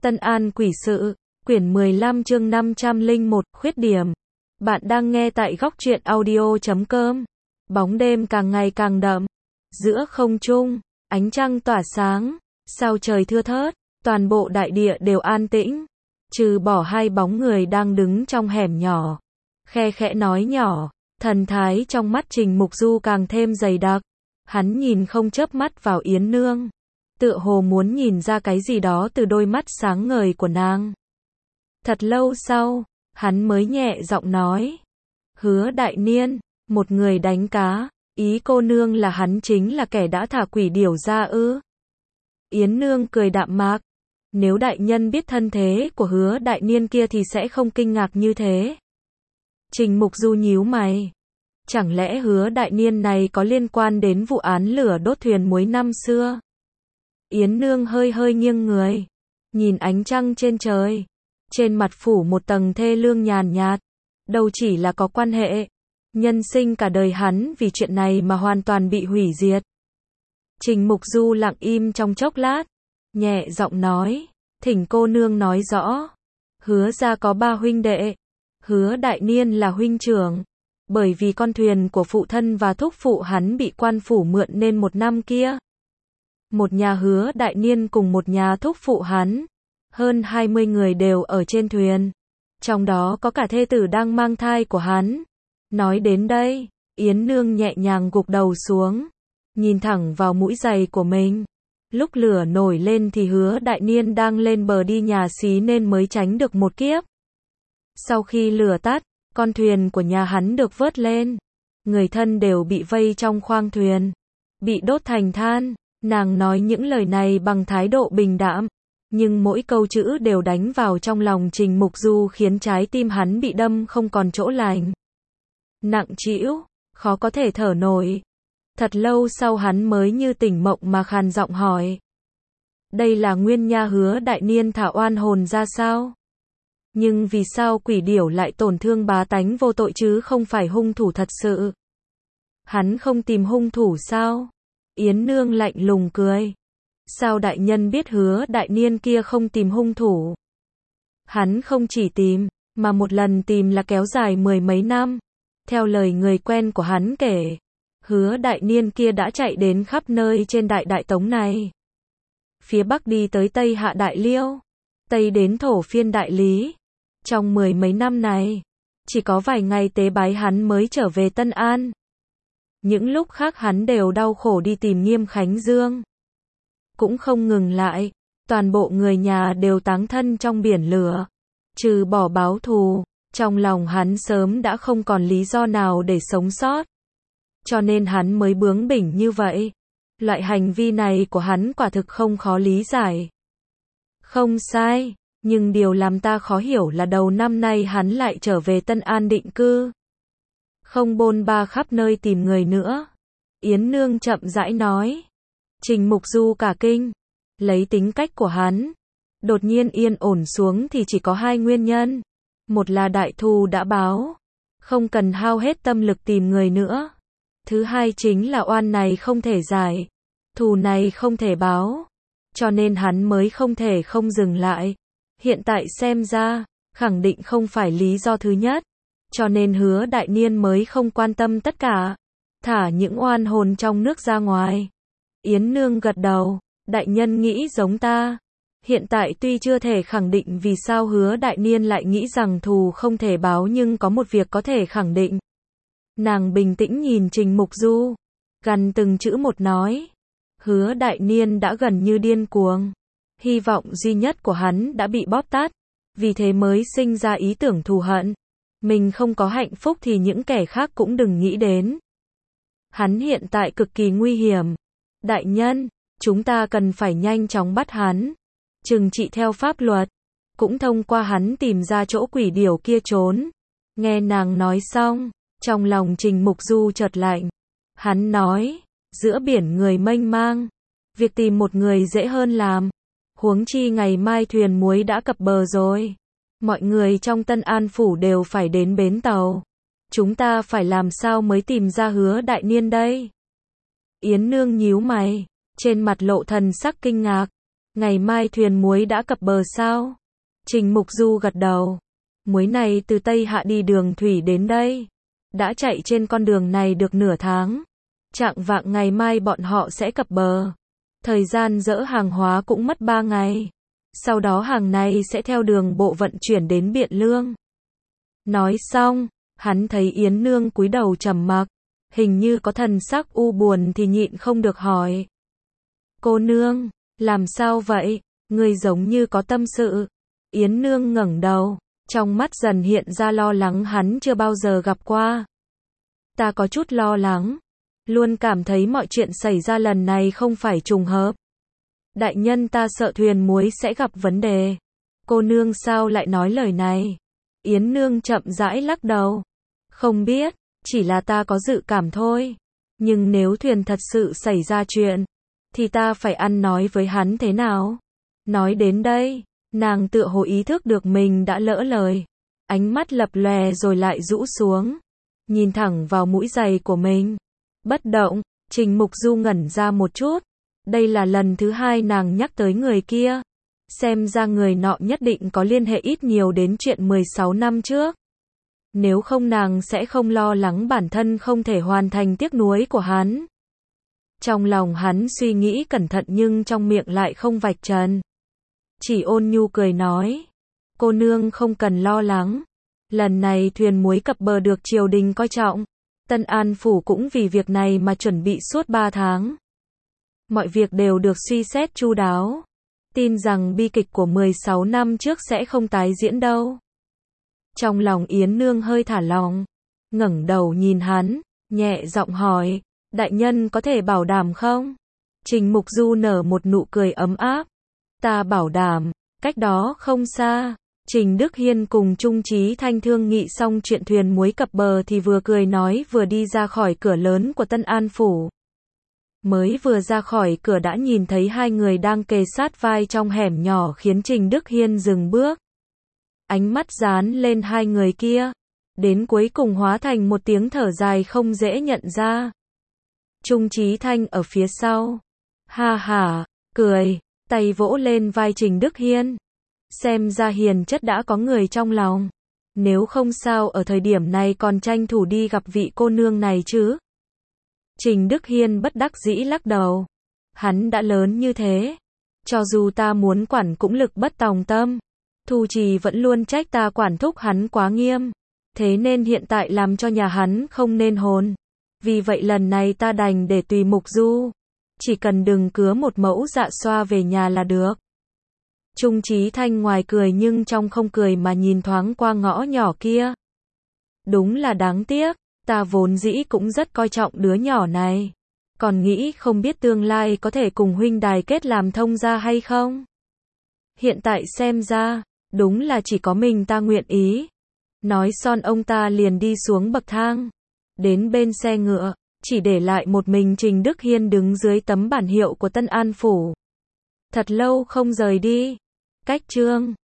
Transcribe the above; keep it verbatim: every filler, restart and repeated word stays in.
Tân An Quỷ Sự, quyển mười lăm chương năm trăm lẻ một, khuyết điểm. Bạn đang nghe tại góc truyện audio chấm com. Bóng đêm càng ngày càng đậm. Giữa không trung, ánh trăng tỏa sáng, sao trời thưa thớt, toàn bộ đại địa đều an tĩnh. Trừ bỏ hai bóng người đang đứng trong hẻm nhỏ. Khe khẽ nói nhỏ, thần thái trong mắt Trình Mục Du càng thêm dày đặc. Hắn nhìn không chớp mắt vào Yến Nương. Tựa hồ muốn nhìn ra cái gì đó từ đôi mắt sáng ngời của nàng. Thật lâu sau, hắn mới nhẹ giọng nói. Hứa Đại Niên, một người đánh cá, ý cô nương là hắn chính là kẻ đã thả quỷ điểu ra ư? Yến Nương cười đạm mạc. Nếu đại nhân biết thân thế của Hứa Đại Niên kia thì sẽ không kinh ngạc như thế. Trình Mục Du nhíu mày. Chẳng lẽ Hứa Đại Niên này có liên quan đến vụ án lửa đốt thuyền muối năm xưa? Yến Nương hơi hơi nghiêng người, nhìn ánh trăng trên trời, trên mặt phủ một tầng thê lương nhàn nhạt, đâu chỉ là có quan hệ, nhân sinh cả đời hắn vì chuyện này mà hoàn toàn bị hủy diệt. Trình Mục Du lặng im trong chốc lát, nhẹ giọng nói, thỉnh cô nương nói rõ. Hứa gia có ba huynh đệ, Hứa Đại Niên là huynh trưởng, bởi vì con thuyền của phụ thân và thúc phụ hắn bị quan phủ mượn nên một năm kia. Một nhà Hứa Đại Niên cùng một nhà thúc phụ hắn, hơn hai mươi người đều ở trên thuyền, trong đó có cả thê tử đang mang thai của hắn. Nói đến đây, Yến Nương nhẹ nhàng gục đầu xuống, nhìn thẳng vào mũi giày của mình. Lúc lửa nổi lên thì Hứa Đại Niên đang lên bờ đi nhà xí nên mới tránh được một kiếp. Sau khi lửa tắt, con thuyền của nhà hắn được vớt lên. Người thân đều bị vây trong khoang thuyền, bị đốt thành than. Nàng nói những lời này bằng thái độ bình đạm, nhưng mỗi câu chữ đều đánh vào trong lòng Trình Mục Du khiến trái tim hắn bị đâm không còn chỗ lành. Nặng trĩu, khó có thể thở nổi. Thật lâu sau hắn mới như tỉnh mộng mà khàn giọng hỏi. Đây là nguyên nha Hứa Đại Niên thả oan hồn ra sao? Nhưng vì sao quỷ điểu lại tổn thương bá tánh vô tội chứ không phải hung thủ thật sự? Hắn không tìm hung thủ sao? Yến Nương lạnh lùng cười. Sao đại nhân biết Hứa Đại Niên kia không tìm hung thủ? Hắn không chỉ tìm, mà một lần tìm là kéo dài mười mấy năm. Theo lời người quen của hắn kể, Hứa Đại Niên kia đã chạy đến khắp nơi trên đại đại tống này. Phía Bắc đi tới Tây hạ Đại Liêu, Tây đến Thổ Phiên Đại Lý. Trong mười mấy năm này, chỉ có vài ngày tế bái hắn mới trở về Tân An. Những lúc khác hắn đều đau khổ đi tìm Nghiêm Khánh Dương. Cũng không ngừng lại, toàn bộ người nhà đều táng thân trong biển lửa. Trừ bỏ báo thù, trong lòng hắn sớm đã không còn lý do nào để sống sót. Cho nên hắn mới bướng bỉnh như vậy. Loại hành vi này của hắn quả thực không khó lý giải. Không sai, nhưng điều làm ta khó hiểu là đầu năm nay hắn lại trở về Tân An định cư. Không bôn ba khắp nơi tìm người nữa. Yến Nương chậm rãi nói. Trình Mục Du cả kinh. Lấy tính cách của hắn, đột nhiên yên ổn xuống thì chỉ có hai nguyên nhân. Một là đại thù đã báo, không cần hao hết tâm lực tìm người nữa. Thứ hai chính là oan này không thể giải, thù này không thể báo. Cho nên hắn mới không thể không dừng lại. Hiện tại xem ra, khẳng định không phải lý do thứ nhất. Cho nên Hứa Đại Niên mới không quan tâm tất cả, thả những oan hồn trong nước ra ngoài. Yến Nương gật đầu, đại nhân nghĩ giống ta. Hiện tại tuy chưa thể khẳng định vì sao Hứa Đại Niên lại nghĩ rằng thù không thể báo, nhưng có một việc có thể khẳng định. Nàng bình tĩnh nhìn Trình Mục Du, gần từng chữ một nói. Hứa Đại Niên đã gần như điên cuồng. Hy vọng duy nhất của hắn đã bị bóp tát, vì thế mới sinh ra ý tưởng thù hận. Mình không có hạnh phúc thì những kẻ khác cũng đừng nghĩ đến. Hắn hiện tại cực kỳ nguy hiểm. Đại nhân, chúng ta cần phải nhanh chóng bắt hắn, trừng trị theo pháp luật, cũng thông qua hắn tìm ra chỗ quỷ điểu kia trốn. Nghe nàng nói xong, trong lòng Trình Mục Du chợt lạnh. Hắn nói, giữa biển người mênh mang, việc tìm một người dễ hơn làm. Huống chi ngày mai thuyền muối đã cập bờ rồi. Mọi người trong Tân An Phủ đều phải đến bến tàu. Chúng ta phải làm sao mới tìm ra Hứa Đại Niên đây? Yến Nương nhíu mày, trên mặt lộ thần sắc kinh ngạc. Ngày mai thuyền muối đã cập bờ sao? Trình Mục Du gật đầu. Muối này từ Tây Hạ đi đường thủy đến đây. Đã chạy trên con đường này được nửa tháng. Chạng vạng ngày mai bọn họ sẽ cập bờ. Thời gian dỡ hàng hóa cũng mất ba ngày. Sau đó hàng này sẽ theo đường bộ vận chuyển đến Biện Lương. Nói xong, hắn thấy Yến Nương cúi đầu trầm mặc, hình như có thần sắc u buồn thì nhịn không được hỏi. Cô nương, làm sao vậy? Người giống như có tâm sự. Yến Nương ngẩng đầu, trong mắt dần hiện ra lo lắng hắn chưa bao giờ gặp qua. Ta có chút lo lắng, luôn cảm thấy mọi chuyện xảy ra lần này không phải trùng hợp. Đại nhân ta sợ thuyền muối sẽ gặp vấn đề. Cô nương sao lại nói lời này? Yến Nương chậm rãi lắc đầu. Không biết, chỉ là ta có dự cảm thôi. Nhưng nếu thuyền thật sự xảy ra chuyện, thì ta phải ăn nói với hắn thế nào? Nói đến đây, nàng tựa hồ ý thức được mình đã lỡ lời. Ánh mắt lập lòe rồi lại rũ xuống. Nhìn thẳng vào mũi giày của mình. Bất động, Trình Mục Du ngẩn ra một chút. Đây là lần thứ hai nàng nhắc tới người kia. Xem ra người nọ nhất định có liên hệ ít nhiều đến chuyện mười sáu năm trước. Nếu không nàng sẽ không lo lắng bản thân không thể hoàn thành tiếc nuối của hắn. Trong lòng hắn suy nghĩ cẩn thận nhưng trong miệng lại không vạch trần. Chỉ ôn nhu cười nói. Cô nương không cần lo lắng. Lần này thuyền muối cập bờ được triều đình coi trọng. Tân An Phủ cũng vì việc này mà chuẩn bị suốt ba tháng. Mọi việc đều được suy xét chu đáo. Tin rằng bi kịch của mười sáu năm trước sẽ không tái diễn đâu. Trong lòng Yến Nương hơi thả lỏng, ngẩng đầu nhìn hắn, nhẹ giọng hỏi, đại nhân có thể bảo đảm không? Trình Mục Du nở một nụ cười ấm áp. Ta bảo đảm, cách đó không xa. Trình Đức Hiên cùng Trung Chí Thanh thương nghị xong chuyện thuyền muối cập bờ thì vừa cười nói vừa đi ra khỏi cửa lớn của Tân An Phủ. Mới vừa ra khỏi cửa đã nhìn thấy hai người đang kề sát vai trong hẻm nhỏ khiến Trình Đức Hiên dừng bước. Ánh mắt dán lên hai người kia. Đến cuối cùng hóa thành một tiếng thở dài không dễ nhận ra. Trung Chí Thanh ở phía sau. Ha ha, cười, tay vỗ lên vai Trình Đức Hiên. Xem ra hiền chất đã có người trong lòng. Nếu không sao ở thời điểm này còn tranh thủ đi gặp vị cô nương này chứ. Trình Đức Hiên bất đắc dĩ lắc đầu. Hắn đã lớn như thế. Cho dù ta muốn quản cũng lực bất tòng tâm. Thu Trì vẫn luôn trách ta quản thúc hắn quá nghiêm. Thế nên hiện tại làm cho nhà hắn không nên hồn. Vì vậy lần này ta đành để tùy Mục Du. Chỉ cần đừng cứa một mẫu dạ xoa về nhà là được. Trung Chí Thanh ngoài cười nhưng trong không cười mà nhìn thoáng qua ngõ nhỏ kia. Đúng là đáng tiếc. Ta vốn dĩ cũng rất coi trọng đứa nhỏ này. Còn nghĩ không biết tương lai có thể cùng huynh đài kết làm thông gia hay không. Hiện tại xem ra, đúng là chỉ có mình ta nguyện ý. Nói xong ông ta liền đi xuống bậc thang. Đến bên xe ngựa, chỉ để lại một mình Trình Đức Hiên đứng dưới tấm bản hiệu của Tân An Phủ. Thật lâu không rời đi. Cách chương